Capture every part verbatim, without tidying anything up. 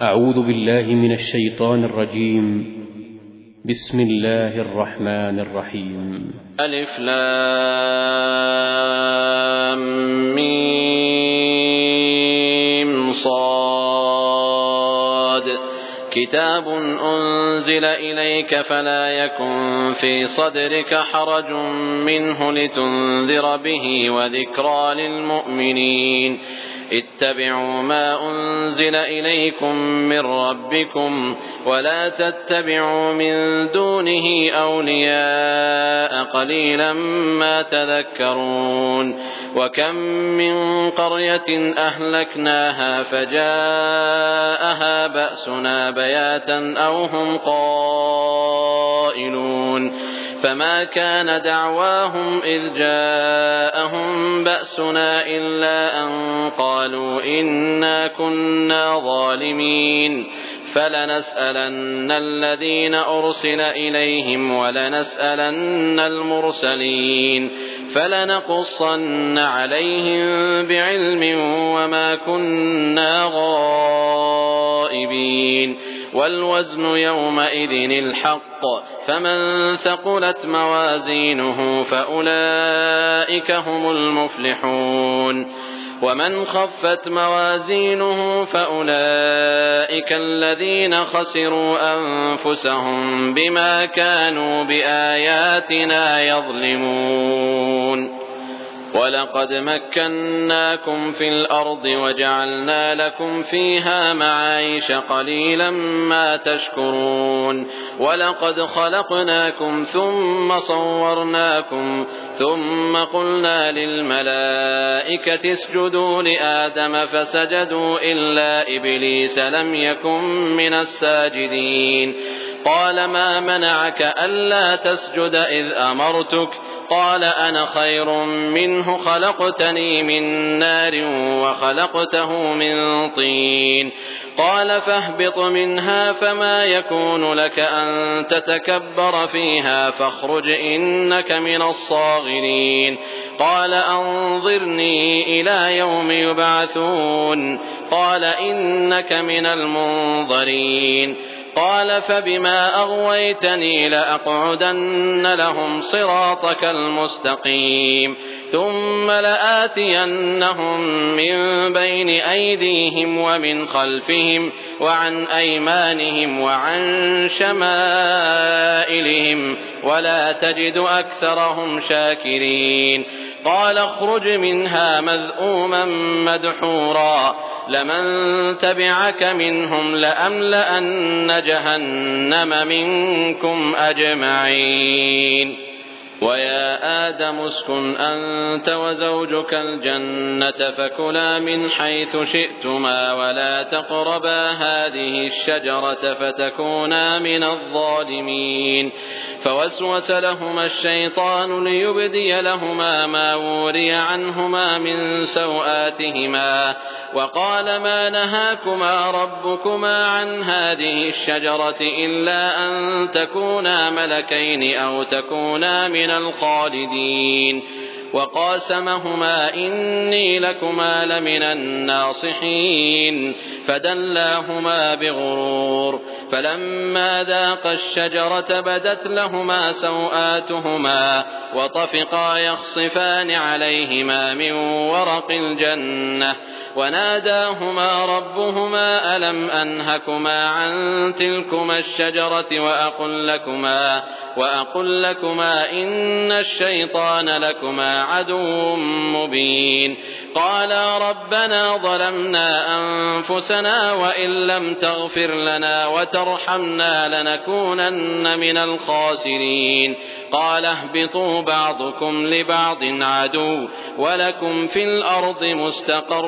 أعوذ بالله من الشيطان الرجيم. بسم الله الرحمن الرحيم. ألف لام ميم صاد كتاب أنزل إليك فلا يكن في صدرك حرج منه لتنذر به وذكرى للمؤمنين. اتبعوا ما أنزل إليكم من ربكم ولا تتبعوا من دونه أولياء قليلا ما تذكرون. وكم من قرية أهلكناها فجاءها بأسنا بياتا أو هم قائلون فما كان دعواهم إذ جاءهم بأسنا إلا أن قالوا إنا كنا ظالمين. فلنسألن الذين أرسل إليهم ولنسألن المرسلين فلنقصن عليهم بعلم وما كنا غائبين. والوزن يومئذ الحق فمن ثقلت موازينه فأولئك هم المفلحون ومن خفت موازينه فأولئك الذين خسروا أنفسهم بما كانوا بآياتنا يظلمون. ولقد مكناكم في الأرض وجعلنا لكم فيها معايش قليلا ما تشكرون. ولقد خلقناكم ثم صورناكم ثم قلنا للملائكة اسجدوا لآدم فسجدوا إلا إبليس لم يكن من الساجدين. قال ما منعك ألا تسجد إذ أمرتك؟ قال أنا خير منه خلقتني من نار وخلقته من طين. قال فاهبط منها فما يكون لك أن تتكبر فيها فاخرج إنك من الصاغرين. قال أنظرني إلى يوم يبعثون. قال إنك من المنظرين. قال فبما أغويتني لأقعدن لهم صراطك المستقيم ثم لآتينهم من بين أيديهم ومن خلفهم وعن أيمانهم وعن شمائلهم ولا تجد أكثرهم شاكرين. قال اخرج منها مذءوما مدحورا لمن تبعك منهم لأملأن جهنم منكم أجمعين. ويا آدم اسكن أنت وزوجك الجنة فكلا من حيث شئتما ولا تقربا هذه الشجرة فتكونا من الظالمين. فوسوس لهما الشيطان ليبدي لهما ما وري عنهما من سوآتهما وقال ما نهاكما ربكما عن هذه الشجرة إلا أن تكونا ملكين أو تكونا من الخالدين. وقاسمهما إني لكما لمن الناصحين فدلاهما بغرور. فلما ذاقا الشجرة بدت لهما سوآتهما وطفقا يخصفان عليهما من ورق الجنة وناداهما ربهما ألم أنهكما عن تلكما الشجرة وأقل لكما وأقل لكما إن الشيطان لكما عدو مبين. قالا ربنا ظلمنا أنفسنا وإن لم تغفر لنا وترحمنا لنكونن من الخاسرين. قال اهبطوا بعضكم لبعض عدو ولكم في الأرض مستقر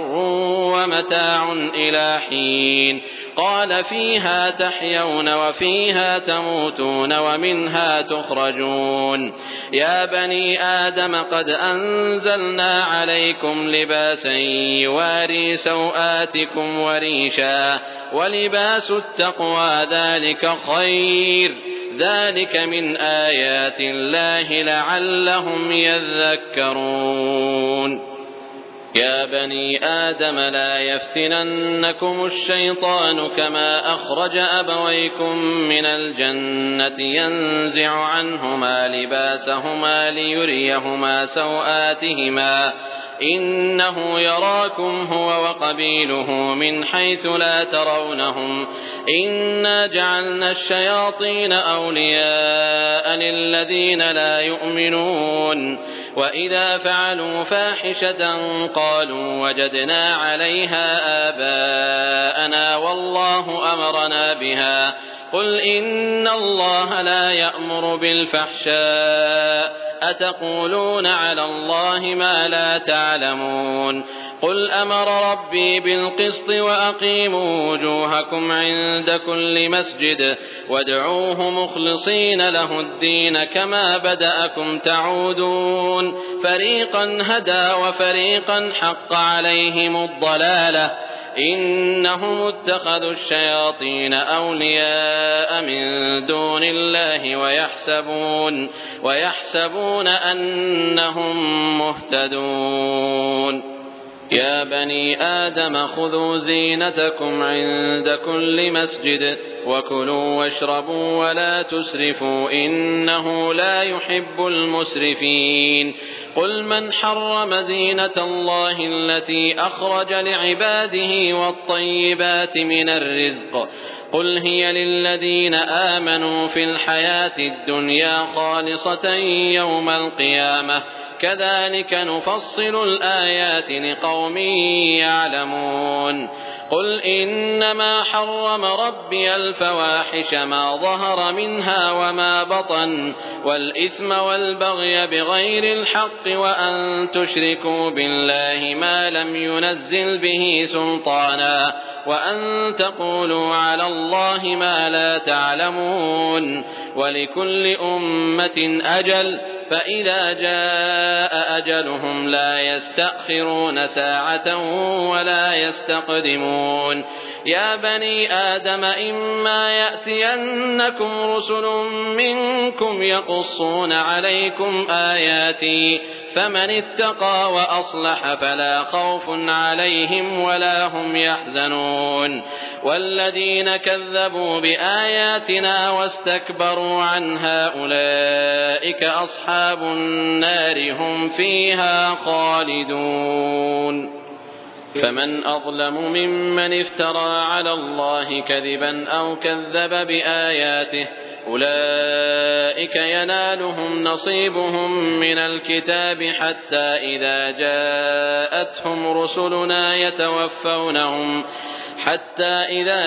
ومتاع إلى حين. قال فيها تحيون وفيها تموتون ومنها تخرجون. يا بني آدم قد أنزلنا عليكم لباسا يواري سوآتكم وريشا ولباس التقوى ذلك خير ذلك من آيات الله لعلهم يذكرون. يا بني آدم لا يفتننكم الشيطان كما أخرج أبويكم من الجنة ينزع عنهما لباسهما ليريهما سوآتهما إنه يراكم هو وقبيله من حيث لا ترونهم إنا جعلنا الشياطين أولياء للذين لا يؤمنون وإذا فعلوا فاحشة قالوا وجدنا عليها آباءنا والله أمرنا بها قل إن الله لا يأمر بالفحشاء أتقولون على الله ما لا تعلمون قل أمر ربي بالقسط وأقيموا وجوهكم عند كل مسجد وادعوه مخلصين له الدين كما بدأكم تعودون فريقا هدى وفريقا حق عليهم الضلالة إنهم اتخذوا الشياطين أولياء من دون الله ويحسبون, ويحسبون أنهم مهتدون يا بني آدم خذوا زينتكم عند كل مسجد وكلوا واشربوا ولا تسرفوا إنه لا يحب المسرفين قل من حرم زينة الله التي أخرج لعباده والطيبات من الرزق قل هي للذين آمنوا في الحياة الدنيا خالصة يوم القيامة كذلك نفصل الآيات لقوم يعلمون قل إنما حرم ربي الفواحش ما ظهر منها وما بطن والإثم والبغي بغير الحق وأن تشركوا بالله ما لم ينزل به سلطانا وأن تقولوا على الله ما لا تعلمون ولكل أمة أجل فإذا جاء أجلهم لا يستأخرون ساعة ولا يستقدمون يا بني آدم إما يأتينكم رسل منكم يقصون عليكم آياتي فمن اتقى وأصلح فلا خوف عليهم ولا هم يحزنون والذين كذبوا بآياتنا واستكبروا عنها أولئك أصحاب النار هم فيها خالدون فمن أظلم ممن افترى على الله كذبا أو كذب بآياته أولئك ينالهم نصيبهم من الكتاب حتى إذا جاءتهم رسلنا يتوفونهم حتى إذا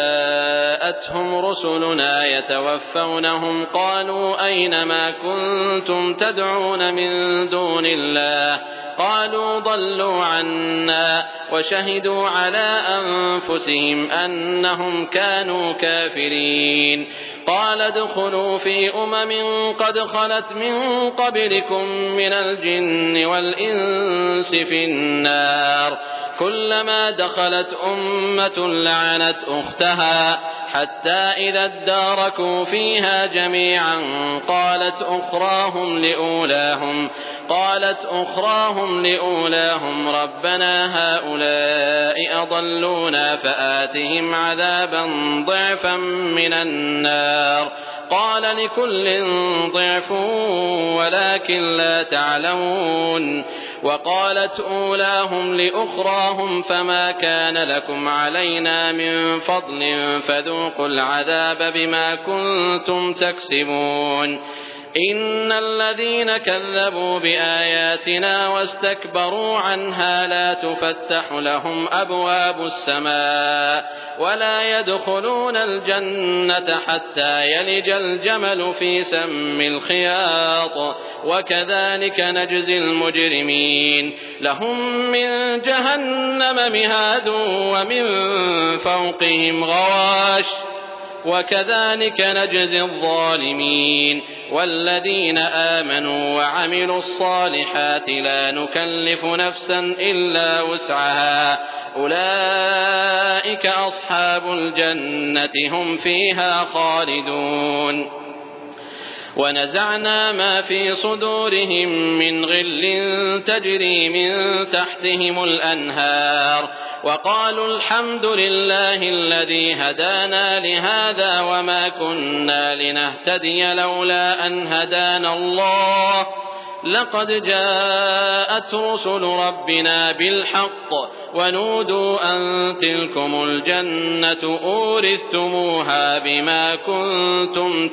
جاءتهم رسلنا يتوفونهم قالوا أين ما كنتم تدعون من دون الله قالوا ضلوا عنا وشهدوا على أنفسهم أنهم كانوا كافرين قال ادخلوا في أمم قد خلت من قبلكم من الجن والإنس في النار كلما دخلت أمة لعنت أختها حتى إذا اداركوا فيها جميعا قالت أخراهم لأولاهم قالت أخراهم لأولاهم ربنا هؤلاء أضلونا فآتهم عذابا ضعفا من النار قال لكل ضعف ولكن لا تعلمون وقالت أولاهم لأخراهم فما كان لكم علينا من فضل فذوقوا العذاب بما كنتم تكسبون إن الذين كذبوا بآياتنا واستكبروا عنها لا تفتح لهم أبواب السماء ولا يدخلون الجنة حتى يلج الجمل في سم الخياط وكذلك نجزي المجرمين لهم من جهنم مهاد ومن فوقهم غواش وكذلك نجزي الظالمين والذين آمنوا وعملوا الصالحات لا نكلف نفسا إلا وسعها أولئك أصحاب الجنة هم فيها خالدون ونزعنا ما في صدورهم من غل تجري من تحتهم الأنهار وقالوا الحمد لله الذي هدانا لهذا وما كنا لنهتدي لولا أن هدانا الله لقد جاءت رسل ربنا بالحق ونودوا أن تلكم الجنة أورثتموها بما كنتم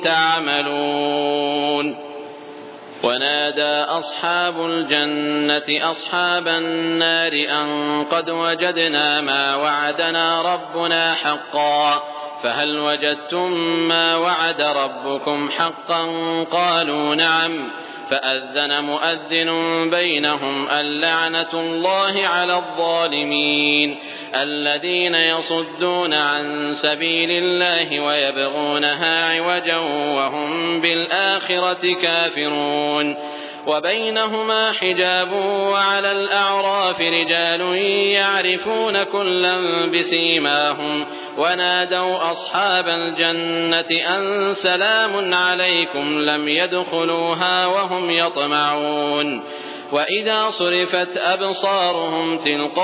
تعملون. ونادى أصحاب الجنة أصحاب النار أن قد وجدنا ما وعدنا ربنا حقا فهل وجدتم ما وعد ربكم حقا قالوا نعم فأذن مؤذن بينهم اللعنة الله على الظالمين الذين يصدون عن سبيل الله ويبغونها عوجا وهم بالآخرة كافرون وبينهما حجاب وعلى الأعراف رجال يعرفون كلا بسيماهم ونادوا أصحاب الجنة أن سلام عليكم لم يدخلوها وهم يطمعون. وإذا صرفت أبصارهم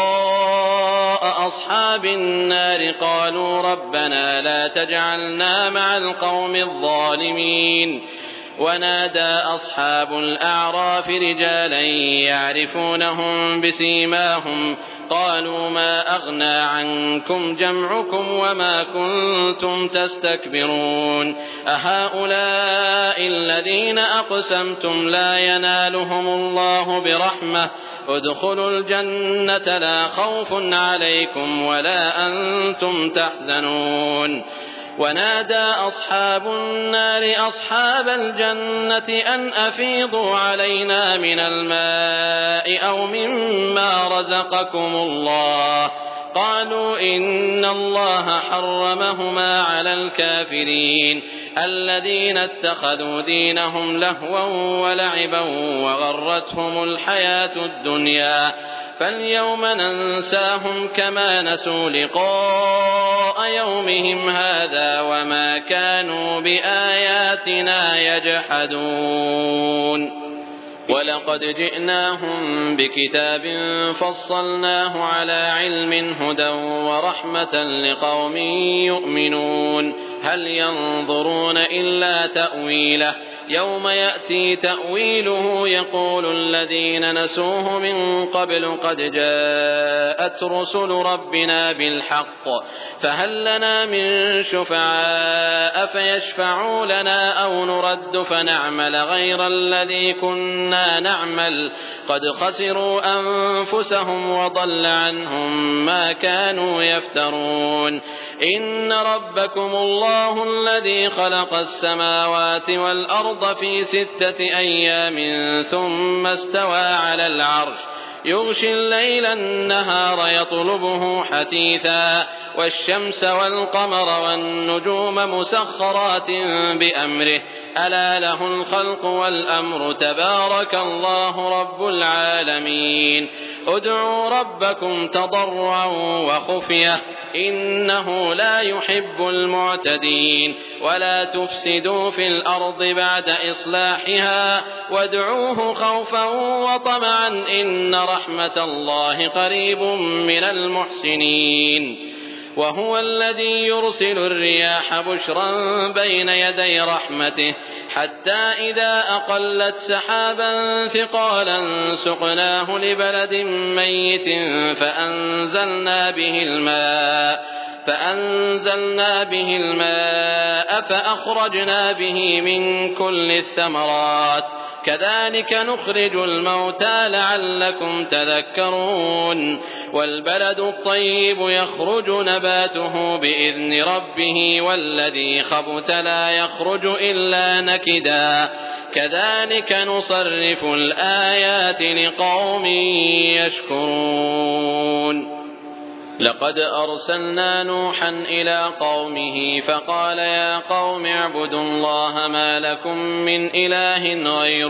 تلقاء أصحاب النار قالوا ربنا لا تجعلنا مع القوم الظالمين. ونادى أصحاب الأعراف رجالا يعرفونهم بسيماهم قالوا ما أغنى عنكم جمعكم وما كنتم تستكبرون أهؤلاء الذين أقسمتم لا ينالهم الله برحمة ادخلوا الجنة لا خوف عليكم ولا أنتم تحزنون. ونادى أصحاب النار أصحاب الجنة أن أفيضوا علينا من الماء أو مما رزقكم الله قالوا إن الله حرمهما على الكافرين الذين اتخذوا دينهم لهوا ولعبا وغرتهم الحياة الدنيا فاليوم ننساهم كما نسوا لقاء يومهم هذا وما كانوا بآياتنا يجحدون. ولقد جئناهم بكتاب فصلناه على علم هدى ورحمة لقوم يؤمنون هل ينظرون إلا تأويله يوم يأتي تأويله يقول الذين نسوه من قبل قد جاءت رسل ربنا بالحق فهل لنا من شفعاء فيشفعوا لنا أو نرد فنعمل غير الذي كنا نعمل قد خسروا أنفسهم وضل عنهم ما كانوا يفترون. إن ربكم الله الذي خلق السماوات والأرض في ستة أيام ثم استوى على العرش يغشي الليل النهار يطلبه حثيثا والشمس والقمر والنجوم مسخرات بأمره ألا له الخلق والأمر تبارك الله رب العالمين. ادعوا ربكم تضرعا وخفية إنه لا يحب المعتدين ولا تفسدوا في الأرض بعد إصلاحها وادعوه خوفا وطمعا إن رحمة الله قريب من المحسنين. وهو الذي يرسل الرياح بشرا بين يدي رحمته حتى إذا أقلت سحابا ثقالا سقناه لبلد ميت فأنزلنا به الماء فأنزلنا به الماء فأخرجنا به من كل الثمرات كذلك نخرج الموتى لعلكم تذكرون. والبلد الطيب يخرج نباته بإذن ربه والذي خبث لا يخرج إلا نكدا كذلك نصرف الآيات لقوم يشكرون. لقد أرسلنا نوحا إلى قومه فقال يا قوم اعبدوا الله ما لكم من إله غيره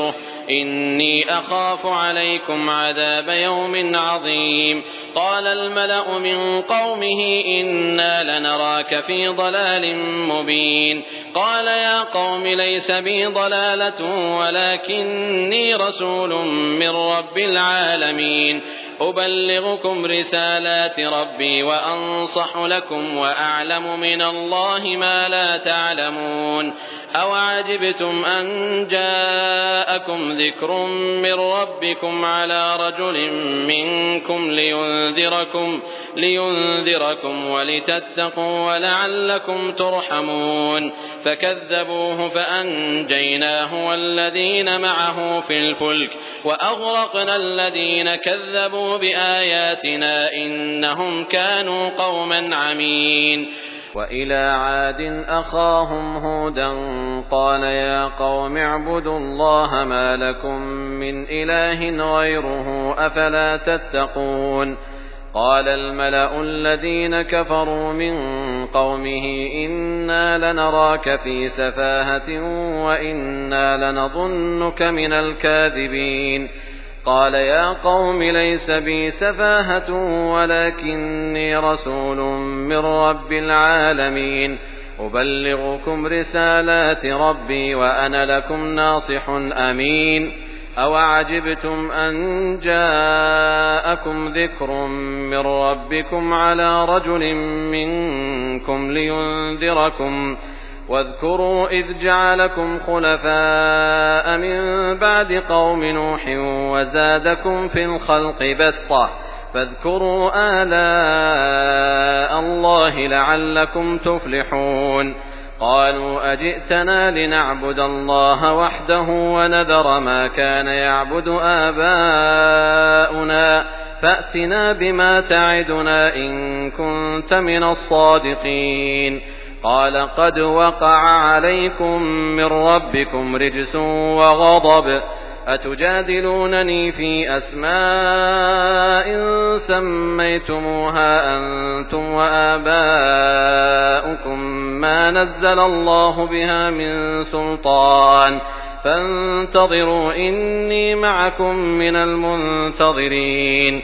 إني أخاف عليكم عذاب يوم عظيم قال الملأ من قومه إنا لنراك في ضلال مبين قال يا قوم ليس بي ضلالة ولكني رسول من رب العالمين أبلغكم رسالات ربي وأنصح لكم وأعلم من الله ما لا تعلمون أوعجبتم أن جاءكم ذكر من ربكم على رجل منكم لينذركم, لينذركم ولتتقوا ولعلكم ترحمون فكذبوه فأنجيناه والذين معه في الفلك وأغرقنا الذين كذبوا بآياتنا إنهم كانوا قوما عمين وإلى عاد أخاهم هودا قال يا قوم اعبدوا الله ما لكم من إله غيره أفلا تتقون قال الملأ الذين كفروا من قومه إنا لنراك في سفاهة وإنا لنظنك من الكاذبين قال يا قوم ليس بي سفاهة ولكني رسول من رب العالمين أبلغكم رسالات ربي وأنا لكم ناصح أمين أوعجبتم أن جاءكم ذكر من ربكم على رجل منكم لينذركم واذكروا إذ جعلكم خلفاء من بعد قوم نوح وزادكم في الخلق بسطة فاذكروا آلاء الله لعلكم تفلحون قالوا أجئتنا لنعبد الله وحده ونذر ما كان يعبد آباؤنا فأتنا بما تعدنا إن كنت من الصادقين قال قد وقع عليكم من ربكم رجس وغضب أتجادلونني في أسماء سميتموها أنتم وآباؤكم ما نزل الله بها من سلطان فانتظروا إني معكم من المنتظرين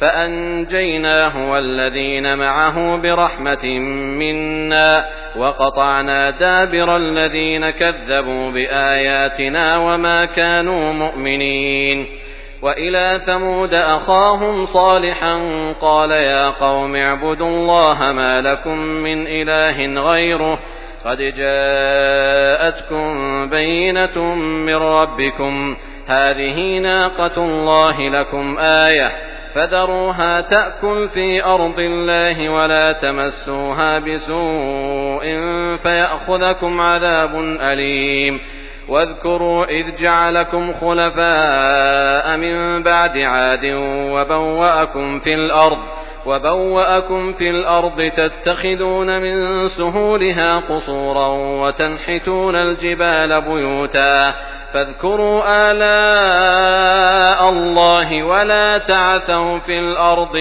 فأنجيناه والذين معه برحمة منا وقطعنا دابر الذين كذبوا بآياتنا وما كانوا مؤمنين وإلى ثمود أخاهم صالحا قال يا قوم اعبدوا الله ما لكم من إله غيره قد جاءتكم بينة من ربكم هذه ناقة الله لكم آية فذروها تأكل في أرض الله ولا تمسوها بسوء فيأخذكم عذاب أليم واذكروا إذ جعلكم خلفاء من بعد عاد وبوأكم في الأرض وبوأكم في الأرض تتخذون من سهولها قصورا وتنحتون الجبال بيوتا فاذكروا آلاء الله ولا تعثوا في الأرض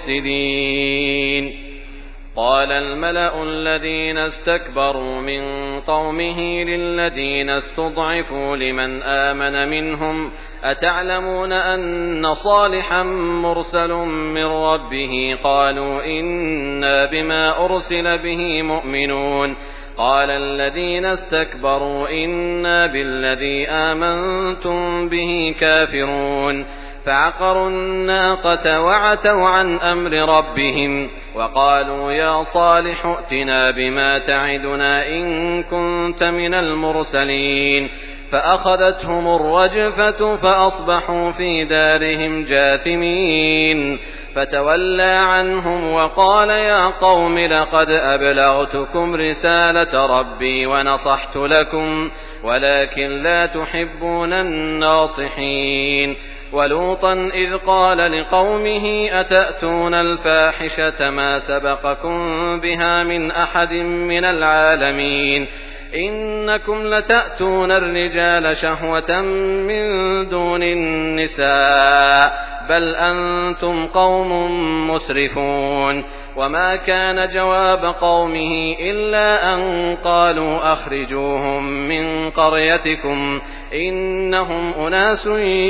مفسدين قال الملأ الذين استكبروا من قومه للذين استضعفوا لمن آمن منهم أتعلمون أن صالحا مرسل من ربه قالوا إنا بما أرسل به مؤمنون قال الذين استكبروا إنا بالذي آمنتم به كافرون فعقروا الناقة وعتوا عن أمر ربهم وقالوا يا صالح ائتنا بما تعدنا إن كنت من المرسلين فأخذتهم الرجفة فأصبحوا في دارهم جاثمين فتولى عنهم وقال يا قوم لقد أبلغتكم رسالة ربي ونصحت لكم ولكن لا تحبون الناصحين ولوطا إذ قال لقومه أتأتون الفاحشة ما سبقكم بها من أحد من العالمين إنكم لتأتون الرجال شهوة من دون النساء بل أنتم قوم مسرفون وما كان جواب قومه إلا أن قالوا أخرجوهم من قريتكم إنهم أناس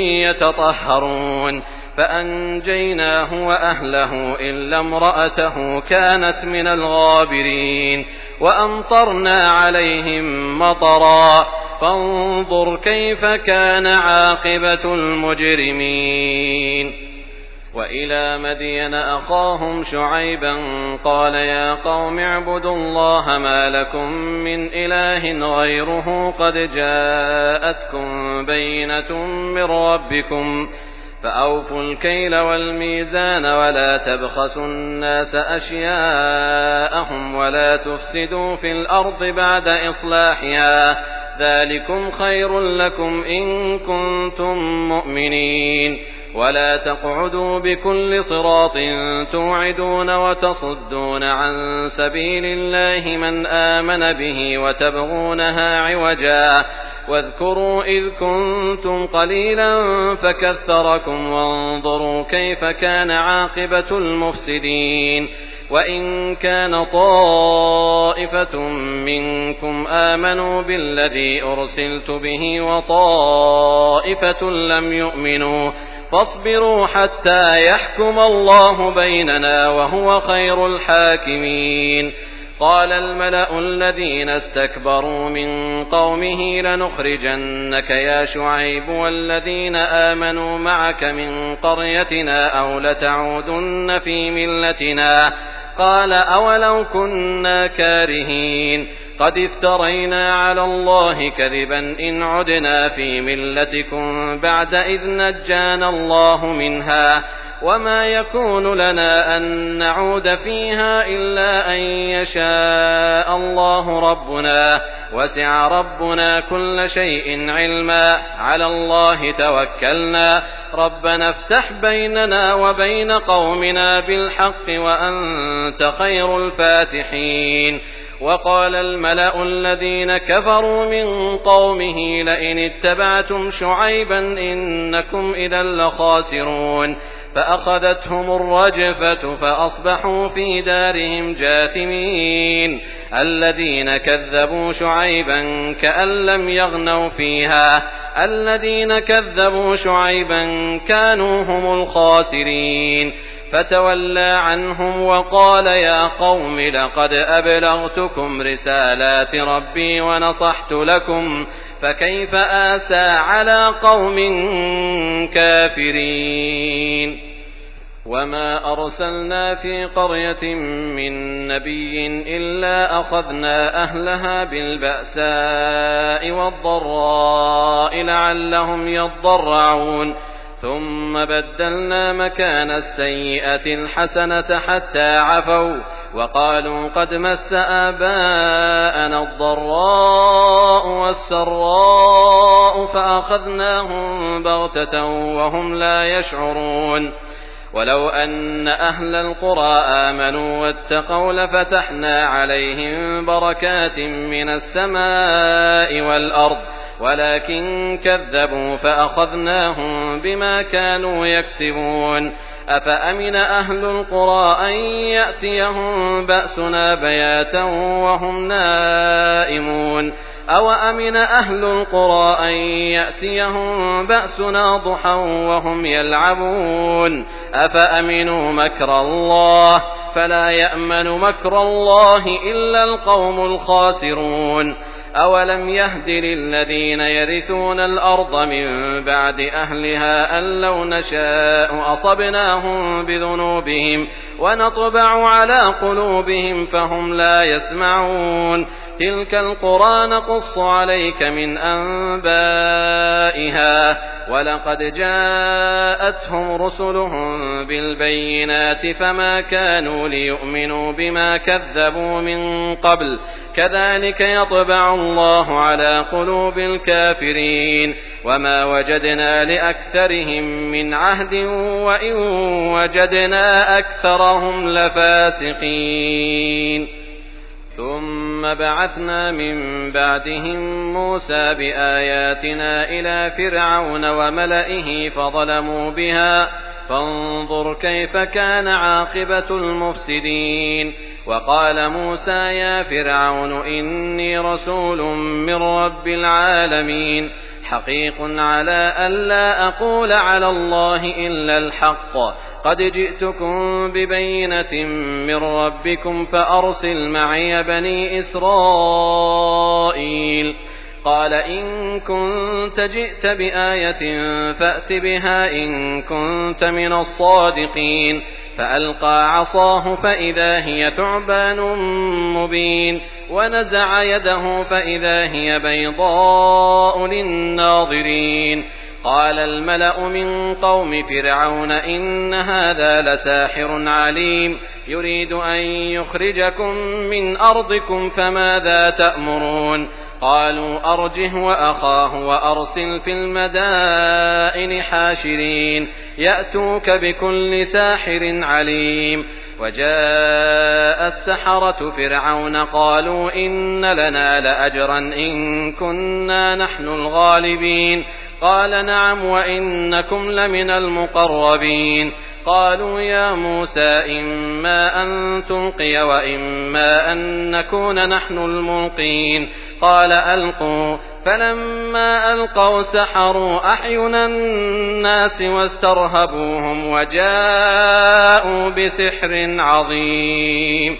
يتطهرون فأنجيناه وأهله إلا امرأته كانت من الغابرين وأمطرنا عليهم مطرا فانظر كيف كان عاقبة المجرمين. وإلى مدين أخاهم شعيبا قال يا قوم اعبدوا الله ما لكم من إله غيره قد جاءتكم بينة من ربكم فأوفوا الكيل والميزان ولا تبخسوا الناس أشياءهم ولا تفسدوا في الأرض بعد إصلاحها ذلكم خير لكم إن كنتم مؤمنين. ولا تقعدوا بكل صراط توعدون وتصدون عن سبيل الله من آمن به وتبغونها عوجا واذكروا إذ كنتم قليلا فكثركم وانظروا كيف كان عاقبة المفسدين. وإن كان طائفة منكم آمنوا بالذي أرسلت به وطائفة لم يؤمنوا فاصبروا حتى يحكم الله بيننا وهو خير الحاكمين. قال الملأ الذين استكبروا من قومه لنخرجنك يا شعيب والذين آمنوا معك من قريتنا أو لتعودن في ملتنا قال أولو كنا كارهين قد افترينا على الله كذبا إن عدنا في ملتكم بعد إذ نجانا الله منها وما يكون لنا أن نعود فيها إلا أن يشاء الله ربنا وسع ربنا كل شيء علما على الله توكلنا ربنا افتح بيننا وبين قومنا بالحق وأنت خير الفاتحين. وقال الملأ الذين كفروا من قومه لئن اتبعتم شعيبا إنكم إذا لخاسرون فأخذتهم الرجفة فأصبحوا في دارهم جاثمين. الذين كذبوا شعيبا كأن لم يغنوا فيها الذين كذبوا شعيبا كانوا هم الخاسرين. فتولى عنهم وقال يا قوم لقد أبلغتكم رسالات ربي ونصحت لكم فكيف آسى على قوم كافرين. وما أرسلنا في قرية من نبي إلا أخذنا أهلها بالبأساء والضراء لعلهم يضرعون ثم بدلنا مكان السيئة الحسنة حتى عفوا وقالوا قد مس آباءنا الضراء والسراء فأخذناهم بغتة وهم لا يشعرون. ولو أن أهل القرى آمنوا واتقوا لفتحنا عليهم بركات من السماء والأرض ولكن كذبوا فأخذناهم بما كانوا يكسبون. أفأمن أهل القرى أن يأتيهم بأسنا بياتا وهم نائمون أو أمن أهل القرى أن يأتيهم بأسنا ضحى وهم يلعبون أفأمنوا مكر الله فلا يأمن مكر الله إلا القوم الخاسرون. أولم يهد للذين يرثون الأرض من بعد أهلها أن لو نشاء أصبناهم بذنوبهم ونطبع على قلوبهم فهم لا يسمعون. تلك القرى نقص عليك من أنبائها ولقد جاءتهم رسلهم بالبينات فما كانوا ليؤمنوا بما كذبوا من قبل كذلك يطبع الله على قلوب الكافرين. وما وجدنا لأكثرهم من عهد وإن وجدنا أكثرهم لفاسقين. ثم بعثنا من بعدهم موسى بآياتنا إلى فرعون وملئه فظلموا بها فانظر كيف كان عاقبة المفسدين. وقال موسى يا فرعون إني رسول من رب العالمين حقيق على ألا أقول على الله إلا الحق قد جئتكم ببينة من ربكم فأرسل معي بني إسرائيل. قال إن كنت جئت بآية فأت بها إن كنت من الصادقين. فألقى عصاه فإذا هي ثعبان مبين ونزع يده فإذا هي بيضاء للناظرين. قال الملأ من قوم فرعون إن هذا لساحر عليم يريد أن يخرجكم من أرضكم فماذا تأمرون. قالوا أرجه وأخاه وأرسل في المدائن حاشرين يأتوك بكل ساحر عليم. وجاء السحرة فرعون قالوا إن لنا لأجرا إن كنا نحن الغالبين. قال نعم وإنكم لمن المقربين. قالوا يا موسى إما أن تلقي وإما أن نكون نحن الملقين. قال ألقوا. فلما ألقوا سحروا أعين الناس واسترهبوهم وجاءوا بسحر عظيم.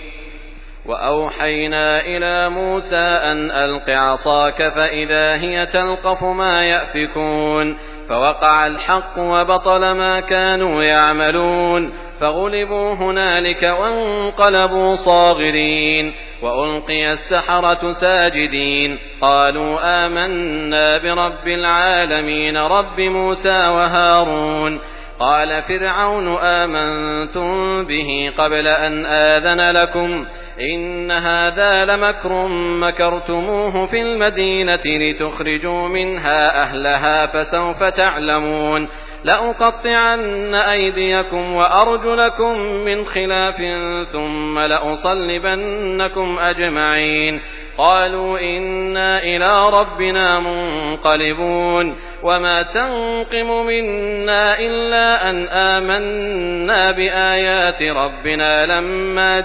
وأوحينا إلى موسى أن ألق عصاك فإذا هي تلقف ما يأفكون. فوقع الحق وبطل ما كانوا يعملون فغلبوا هنالك وانقلبوا صاغرين. وألقي السحرة ساجدين قالوا آمنا برب العالمين رب موسى وهارون. قال فرعون آمنتم به قبل أن آذن لكم إن هذا لمكر مكرتموه في المدينة لتخرجوا منها أهلها فسوف تعلمون. لأقطعن أيديكم وأرجلكم من خلاف ثم لأصلبنكم أجمعين. قالوا إنا إلى ربنا منقلبون. وما تنقم منا إلا أن آمنا بآيات ربنا لما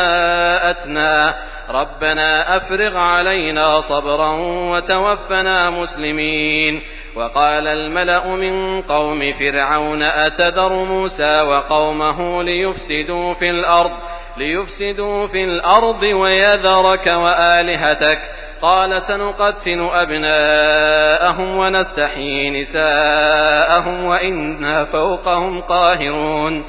جاءتنا ربنا أفرغ علينا صبرا وتوفنا مسلمين. وقال الملأ من قوم فرعون أتذر موسى وقومه ليفسدوا في الأرض ليفسدوا في الأرض ويذرك وآلهتك. قال سنقتل أبناءهم ونستحيي نساءهم وإنا فوقهم قاهرون.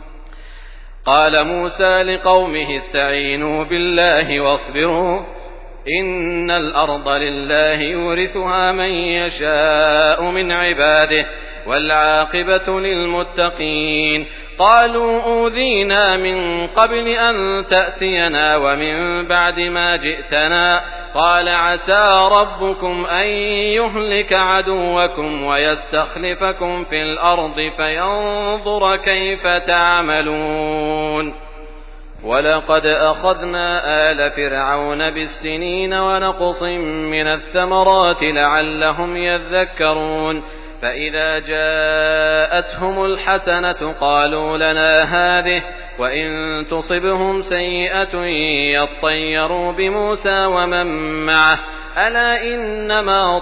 قال موسى لقومه استعينوا بالله واصبروا إن الأرض لله يورثها من يشاء من عباده والعاقبة للمتقين. قالوا أوذينا من قبل أن تأتينا ومن بعد ما جئتنا. قال عسى ربكم أن يهلك عدوكم ويستخلفكم في الأرض فينظر كيف تعملون. ولقد أخذنا آل فرعون بالسنين ونقص من الثمرات لعلهم يذكرون. فإذا جاءتهم الحسنة قالوا لنا هذه وإن تصبهم سيئة يطيروا بموسى ومن معه ألا إنما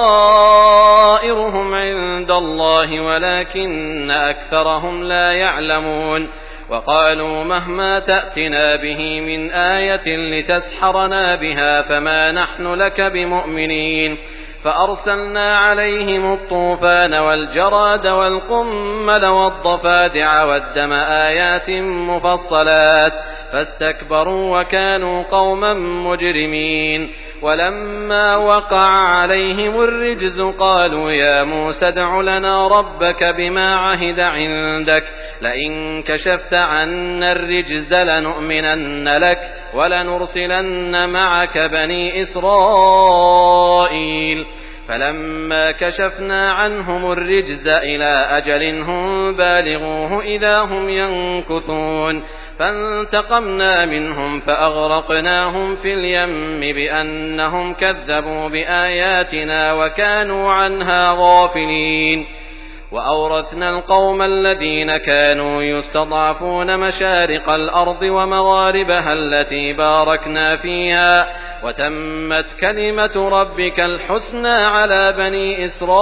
طائرهم عند الله ولكن أكثرهم لا يعلمون. وقالوا مهما تأتنا به من آية لتسحرنا بها فما نحن لك بمؤمنين. فأرسلنا عليهم الطوفان والجراد والقمل والضفادع والدم آيات مفصلات فاستكبروا وكانوا قوما مجرمين. ولما وقع عليهم الرجز قالوا يا موسى ادع لنا ربك بما عهد عندك لئن كشفت عنا الرجز لنؤمنن لك ولنرسلن معك بني إسرائيل. فلما كشفنا عنهم الرجز إلى أجل هم بالغوه إذا هم ينكثون. فانتقمنا منهم فأغرقناهم في اليم بأنهم كذبوا بآياتنا وكانوا عنها غافلين. وأورثنا القوم الذين كانوا يستضعفون مشارق الأرض ومغاربها التي باركنا فيها وتمت كلمة ربك الحسنى على بني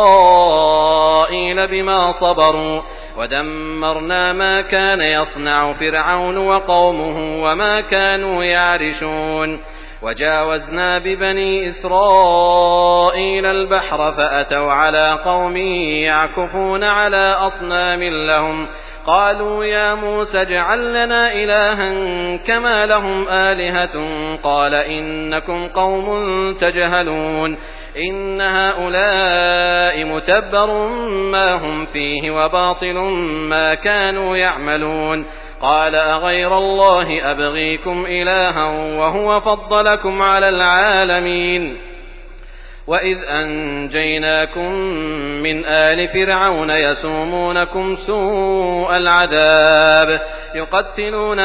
إسرائيل بما صبروا ودمرنا ما كان يصنع فرعون وقومه وما كانوا يعرشون وجاوزنا ببني إسرائيل البحر فأتوا على قوم يعكفون على أصنام لهم قالوا يا موسى اجعل لنا إلها كما لهم آلهة قال إنكم قوم تجهلون إن هؤلاء متبر ما هم فيه وباطل ما كانوا يعملون قال أغير الله أبغيكم إلها وهو فضلكم على العالمين وإذ أنجيناكم من آل فرعون يسومونكم سوء العذاب يقتلون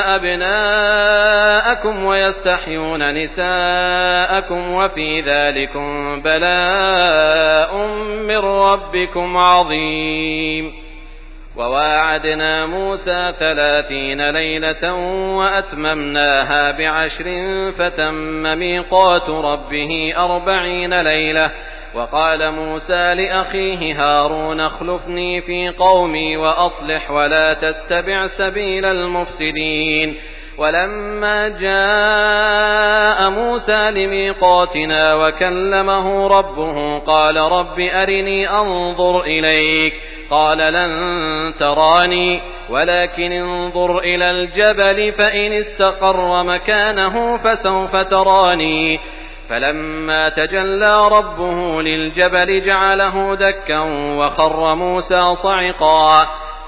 أبناءكم ويستحيون نساءكم وفي ذلكم بلاء من ربكم عظيم وواعدنا موسى ثلاثين ليلة وأتممناها بعشر فتم ميقات ربه أربعين ليلة وقال موسى لأخيه هارون اخلفني في قومي وأصلح ولا تتبع سبيل المفسدين ولما جاء موسى لميقاتنا وكلمه ربه قال رب أرني أنظر إليك قال لن تراني ولكن انظر إلى الجبل فإن استقر مكانه فسوف تراني فلما تجلى ربه للجبل جعله دكا وخر موسى صعقا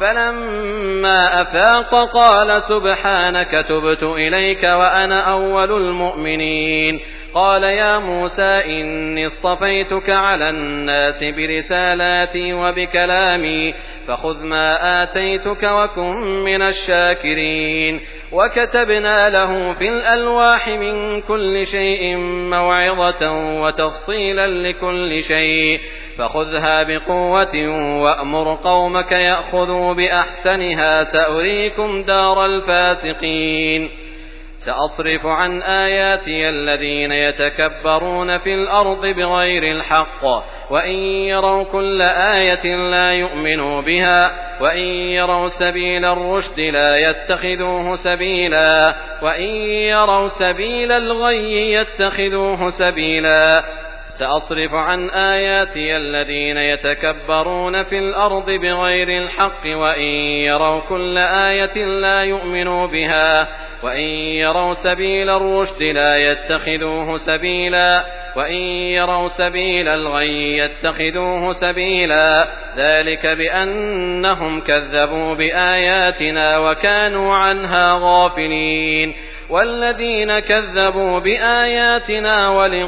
فلما أفاق قال سبحانك تبت إليك وأنا أول المؤمنين قال يا موسى إني اصطفيتك على الناس برسالاتي وبكلامي فخذ ما آتيتك وكن من الشاكرين وكتبنا له في الألواح من كل شيء موعظة وتفصيلا لكل شيء فخذها بقوة وأمر قومك يأخذوا بأحسنها سأريكم دار الفاسقين سأصرف عن آياتي الذين يتكبرون في الأرض بغير الحق وإن يروا كل آية لا يؤمنوا بها وإن يروا سبيل الرشد لا يتخذوه سبيلا وإن يروا سبيل الغي يتخذوه سبيلا سأصرف عن آياتي الذين يتكبرون في الأرض بغير الحق وإن يروا كل آية لا يؤمنوا بها وإن يروا سبيل الرشد لا يتخذوه سبيلا وإن يروا سبيل الغي يتخذوه سبيلا ذلك بأنهم كذبوا بآياتنا وكانوا عنها غافلين والذين كذبوا بآياتنا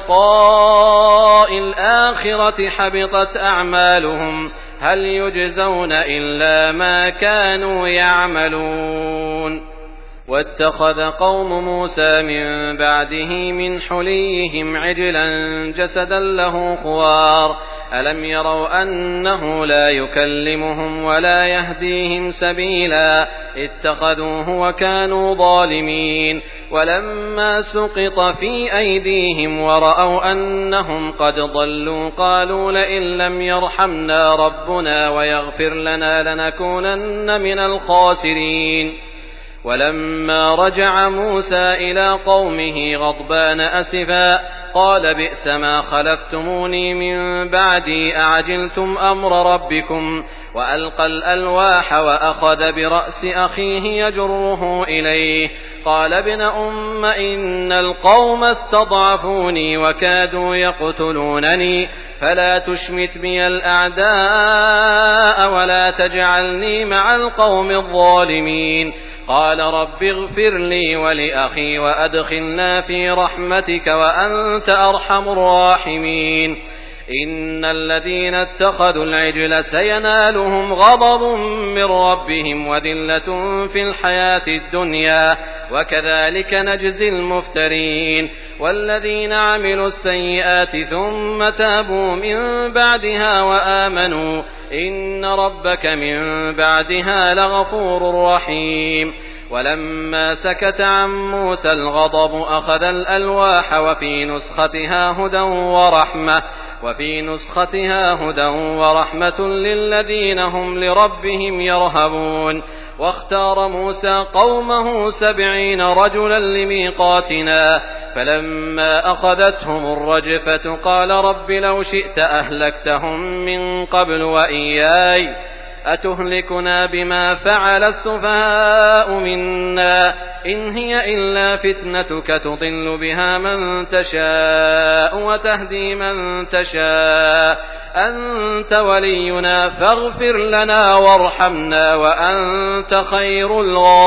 ولقاء الآخرة حبطت أعمالهم هل يجزون إلا ما كانوا يعملون واتخذ قوم موسى من بعده من حليهم عجلا جسدا له خوار ألم يروا أنه لا يكلمهم ولا يهديهم سبيلا اتخذوه وكانوا ظالمين ولما سقط في أيديهم ورأوا أنهم قد ضلوا قالوا لئن لم يرحمنا ربنا ويغفر لنا لنكونن من الخاسرين ولما رجع موسى إلى قومه غضبان أسفا قال بئس ما خلفتموني من بعدي أعجلتم أمر ربكم وألقى الألواح وأخذ برأس أخيه يجره إليه قال ابن أم إن القوم استضعفوني وكادوا يقتلونني فلا تشمت بي الأعداء ولا تجعلني مع القوم الظالمين قال رب اغفر لي ولأخي وأدخلنا في رحمتك وأنت أرحم الراحمين إن الذين اتخذوا العجل سينالهم غضب من ربهم وذلة في الحياة الدنيا وكذلك نجزي المفترين والذين عملوا السيئات ثم تابوا من بعدها وآمنوا إن ربك من بعدها لغفور رحيم ولما سكت عن موسى الغضب أخذ الألواح وفي نسختها هدى ورحمة وفي نسختها هدى ورحمة للذين هم لربهم يرهبون واختار موسى قومه سبعين رجلا لميقاتنا فلما أخذتهم الرجفة قال رب لو شئت أهلكتهم من قبل وإياي أتهلكنا بما فعل السفهاء منا إن هي إلا فتنتك تضل بها من تشاء وتهدي من تشاء أنت ولينا فاغفر لنا وارحمنا وأنت خير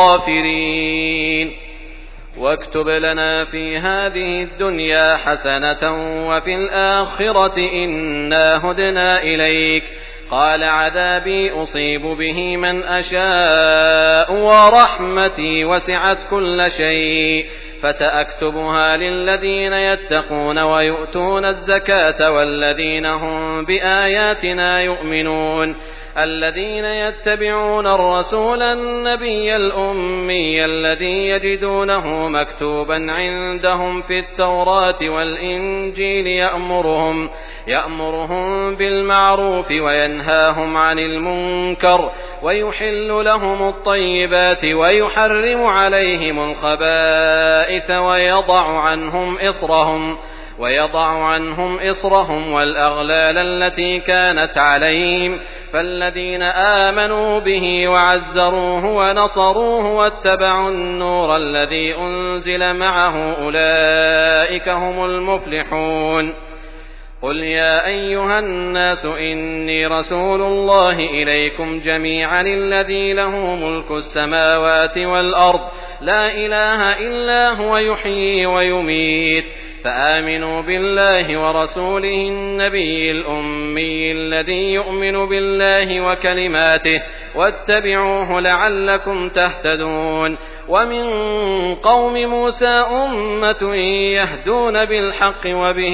الغافرين واكتب لنا في هذه الدنيا حسنة وفي الآخرة إنا هدنا إليك قال عذابي أصيب به من أشاء ورحمتي وسعت كل شيء فسأكتبها للذين يتقون ويؤتون الزكاة والذين هم بآياتنا يؤمنون الذين يتبعون الرسول النبي الأمي الذي يجدونه مكتوبا عندهم في التوراة والإنجيل يأمرهم, يأمرهم بالمعروف وينهاهم عن المنكر ويحل لهم الطيبات ويحرم عليهم الخبائث ويضع عنهم إصرهم ويضع عنهم إصرهم والأغلال التي كانت عليهم فالذين آمنوا به وعزروه ونصروه واتبعوا النور الذي أنزل معه أولئك هم المفلحون قل يا أيها الناس إني رسول الله إليكم جميعا الذي له ملك السماوات والأرض لا إله إلا هو يحيي ويميت فآمنوا بالله ورسوله النبي الأمي الذي يؤمن بالله وكلماته واتبعوه لعلكم تهتدون ومن قوم موسى أمة يهدون بالحق وبه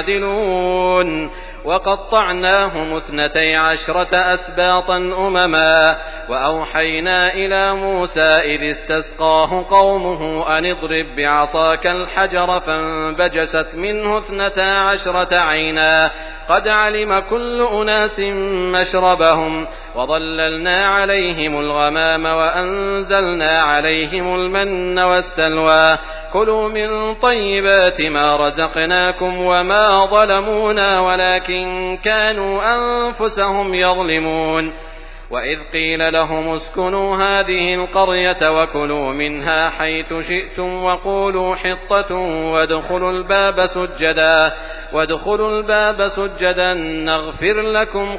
يعدلون وقطعناهم اثنتي عشرة أسباطا أمما وأوحينا إلى موسى إذ استسقاه قومه أن اضرب بعصاك الحجر فانبجست منه اثنتا عشرة عينا قد علم كل أناس مشربهم وظللنا عليهم الغمام وأنزلنا عليهم المن والسلوى كلوا من طيبات ما رزقناكم وما ظلمونا ولكن كانوا أنفسهم يظلمون وإذ قيل لهم اسكنوا هذه القرية وكلوا منها حيث شئتم وقولوا حطة وادخلوا الباب سجدا وادخلوا الباب سجدا نغفر لكم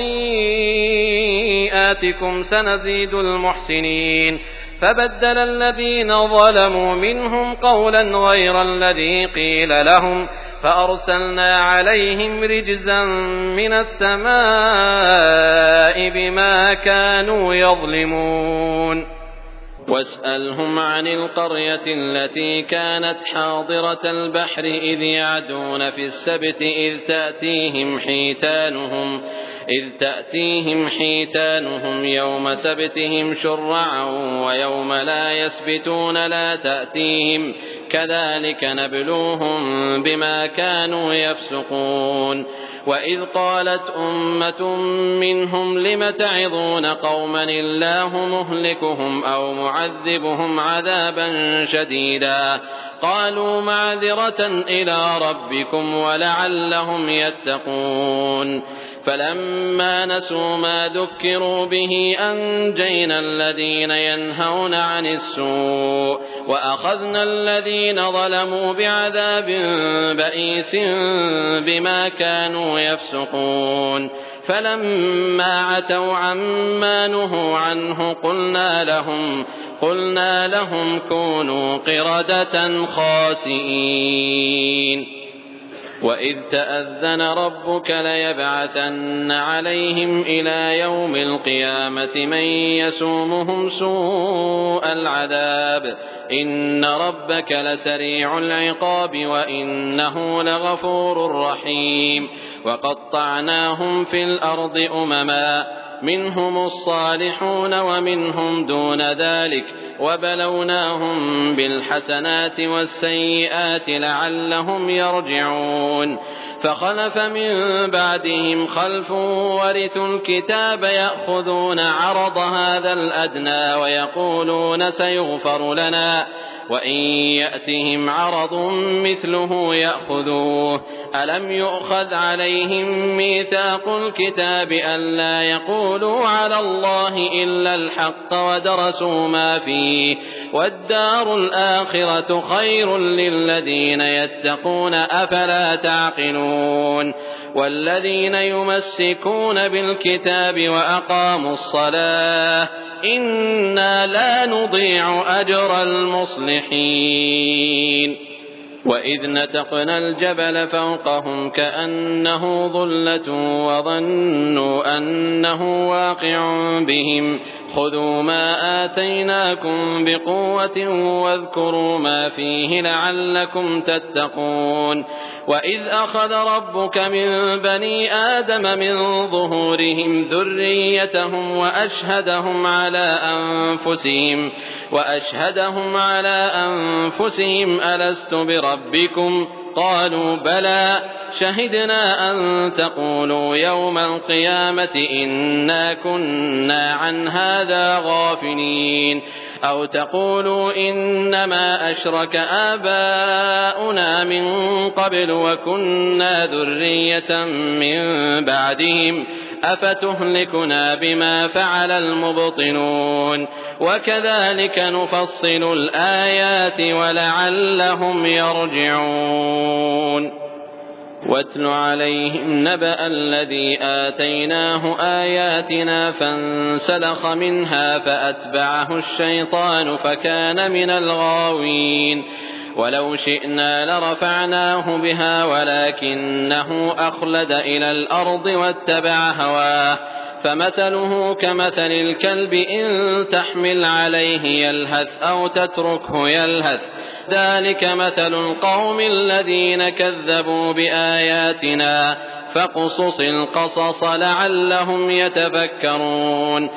خطيئاتكم سنزيد المحسنين فبدل الذين ظلموا منهم قولا غير الذي قيل لهم فأرسلنا عليهم رجزا من السماء بما كانوا يظلمون واسألهم عن القرية التي كانت حاضرة البحر إذ يعدون في السبت إذ تأتيهم حيتانهم إذ تأتيهم حيتانهم يوم سبتهم شرعا ويوم لا يسبتون لا تأتيهم كذلك نبلوهم بما كانوا يفسقون وإذ قالت أمة منهم لم تعظون قوما الله مهلكهم أو معذبهم عذابا شديدا قالوا معذرة إلى ربكم ولعلهم يتقون فلما نسوا ما ذكروا به أنجينا الذين ينهون عن السوء وأخذنا الذين ظلموا بعذاب بئيس بما كانوا يفسقون فلما عتوا عما نهوا عنه قلنا لهم قلنا لهم كونوا قردة خاسئين وإذ تأذن ربك ليبعثن عليهم إلى يوم القيامة من يسومهم سوء العذاب إن ربك لسريع العقاب وإنه لغفور رحيم وقطعناهم في الأرض أمما منهم الصالحون ومنهم دون ذلك وبلوناهم بالحسنات والسيئات لعلهم يرجعون فخلف من بعدهم خلف ورثوا الكتاب يأخذون عرض هذا الأدنى ويقولون سيغفر لنا وإن يأتهم عرض مثله يأخذوه ألم يؤخذ عليهم ميثاق الكتاب ألا يقولوا على الله إلا الحق ودرسوا ما فيه والدار الآخرة خير للذين يتقون أفلا تعقلون والذين يمسكون بالكتاب وأقاموا الصلاة إنا لا نضيع أجر المصلحين وإذ نتقنا الجبل فوقهم كأنه ظلة وظنوا أنه واقع بهم خذوا ما آتيناكم بقوة واذكروا ما فيه لعلكم تتقون وإذ أخذ ربك من بني آدم من ظهورهم ذريتهم وأشهدهم على أنفسهم وأشهدهم على أنفسهم ألست بربكم قالوا بلى شهدنا أن تقولوا يوم القيامة إنا كنا عن هذا غافلين أو تقولوا إنما أشرك آباؤنا من قبل وكنا ذرية من بعدهم أفتهلكنا بما فعل المبطلون وكذلك نفصل الآيات ولعلهم يرجعون واتل عليهم نبأ الذي آتيناه آياتنا فانسلخ منها فأتبعه الشيطان فكان من الغاوين ولو شئنا لرفعناه بها ولكنه أخلد إلى الأرض واتبع هواه فمثله كمثل الكلب إن تحمل عليه يلهث أو تتركه يلهث ذلك مثل القوم الذين كذبوا بآياتنا فاقصص القصص لعلهم يتفكرون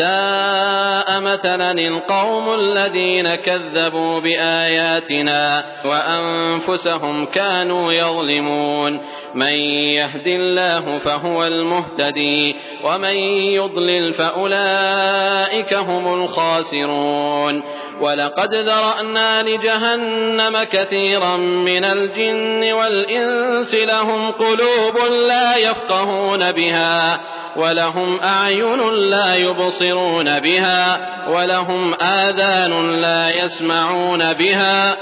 ساء مثلا القوم الذين كذبوا بآياتنا وأنفسهم كانوا يظلمون من يهد الله فهو المهتدي ومن يضلل فأولئك هم الخاسرون ولقد ذرأنا لجهنم كثيرا من الجن والإنس لهم قلوب لا يفقهون بها ولهم أعين لا يبصرون بها ولهم آذان لا يسمعون بها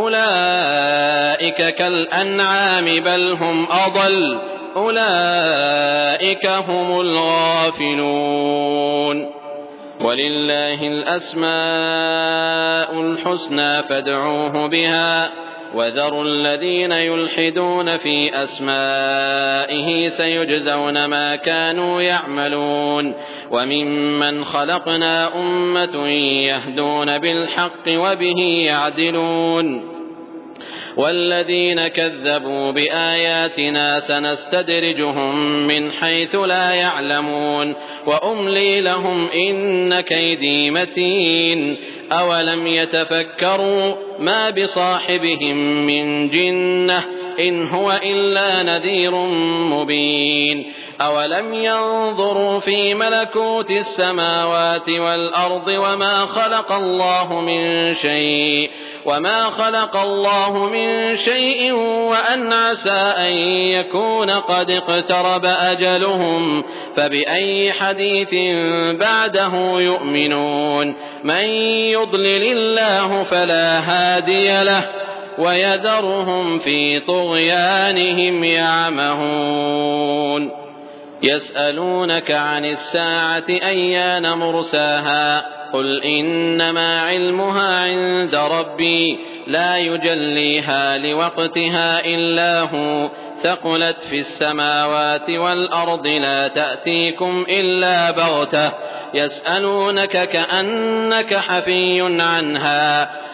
أولئك كالأنعام بل هم أضل أولئك هم الغافلون ولله الأسماء الحسنى فادعوه بها وذروا الذين يلحدون في أسمائه سيجزون ما كانوا يعملون وممن خلقنا أمة يهدون بالحق وبه يعدلون والذين كذبوا بآياتنا سنستدرجهم من حيث لا يعلمون وأملي لهم إن كيدي متين أولم يتفكروا ما بصاحبهم من جنة إن هو إلا نذير مبين أولم ينظروا في ملكوت السماوات والأرض وما خلق الله من شيء وما خلق الله من شيء وأن عسى أن يكون قد اقترب أجلهم فبأي حديث بعده يؤمنون من يضلل الله فلا هادي له ويذرهم في طغيانهم يعمهون يسألونك عن الساعة أيان مرساها قل إنما علمها عند ربي لا يجليها لوقتها إلا هو ثقلت في السماوات والأرض لا تأتيكم إلا بغتة يسألونك كأنك حفي عنها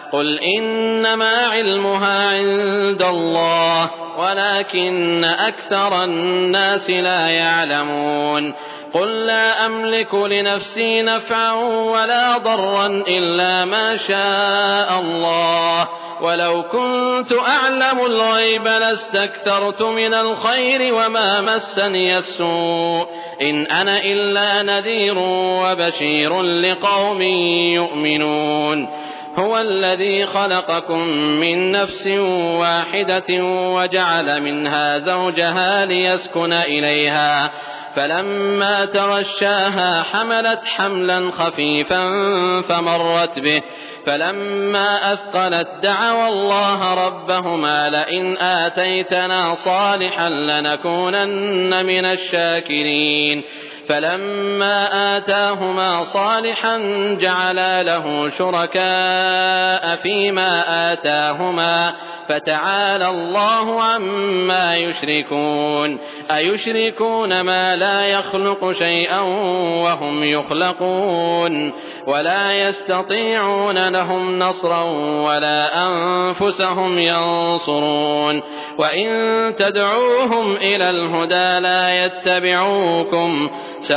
قل إنما علمها عند الله ولكن أكثر الناس لا يعلمون قل لا أملك لنفسي نفعا ولا ضرا إلا ما شاء الله ولو كنت أعلم الغيب لاستكثرت من الخير وما مسني السوء إن أنا إلا نذير وبشير لقوم يؤمنون هو الذي خلقكم من نفس واحدة وجعل منها زوجها ليسكن إليها فلما تغشاها حملت حملا خفيفا فمرت به فلما أثقلت دعوا الله ربهما لئن آتيتنا صالحا لنكونن من الشاكرين فلما آتاهما صالحا جعلا له شركاء فيما آتاهما فتعالى الله عما يشركون أيشركون ما لا يخلق شيئا وهم يخلقون ولا يستطيعون لهم نصرا ولا أنفسهم ينصرون وإن تدعوهم إلى الهدى لا يتبعوكم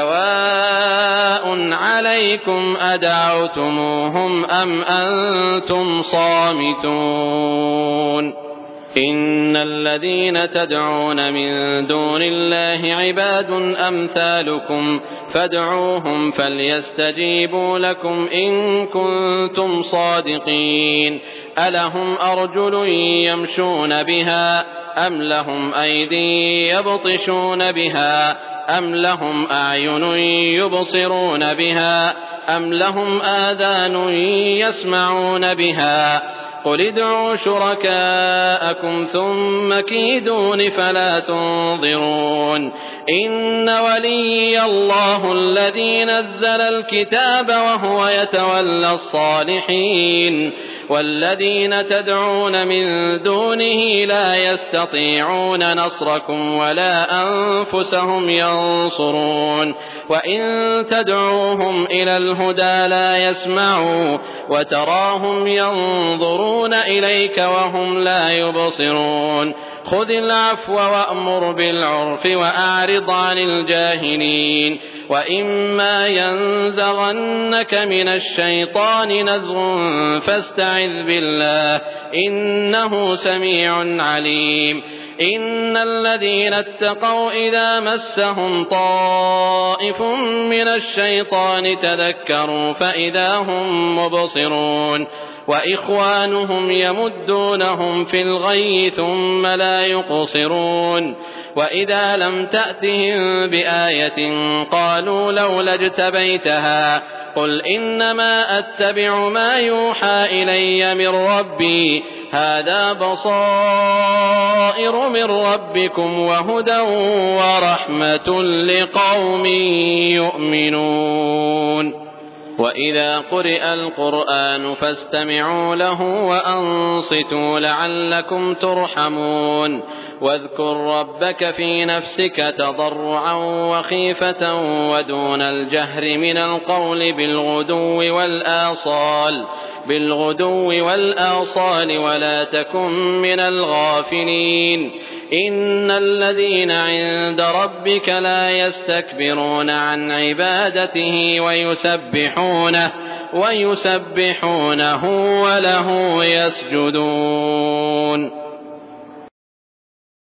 سواء عليكم أدعوتموهم أم أنتم صامتون إن الذين تدعون من دون الله عباد أمثالكم فادعوهم فليستجيبوا لكم إن كنتم صادقين ألهم أرجل يمشون بها أم لهم أيدي يبطشون بها أم لهم أعين يبصرون بها أم لهم آذان يسمعون بها قل ادعوا شركاءكم ثم كيدون فلا تنظرون إن وليي الله الذي نزل الكتاب وهو يتولى الصالحين والذين تدعون من دونه لا يستطيعون نصركم ولا أنفسهم ينصرون وإن تدعوهم إلى الهدى لا يسمعوا وتراهم ينظرون إليك وهم لا يبصرون خذ العفو وأمر بالعرف وأعرض عن الجاهلين وإما ينزغنك من الشيطان نزغ فاستعذ بالله إنه سميع عليم إن الذين اتقوا إذا مسهم طائف من الشيطان تذكروا فإذا هم مبصرون وإخوانهم يمدونهم في الغي ثم لا يقصرون وإذا لم تأتهم بآية قالوا لولا اجتبيتها قل إنما أتبع ما يوحى إلي من ربي هذا بصائر من ربكم وهدى ورحمة لقوم يؤمنون وإذا قرئ القرآن فاستمعوا له وأنصتوا لعلكم ترحمون واذكر ربك في نفسك تضرعا وخيفة ودون الجهر من القول بالغدو والآصال بالغدو والآصال ولا تكن من الغافلين إن الذين عند ربك لا يستكبرون عن عبادته ويسبحونه ويسبحونه وله يسجدون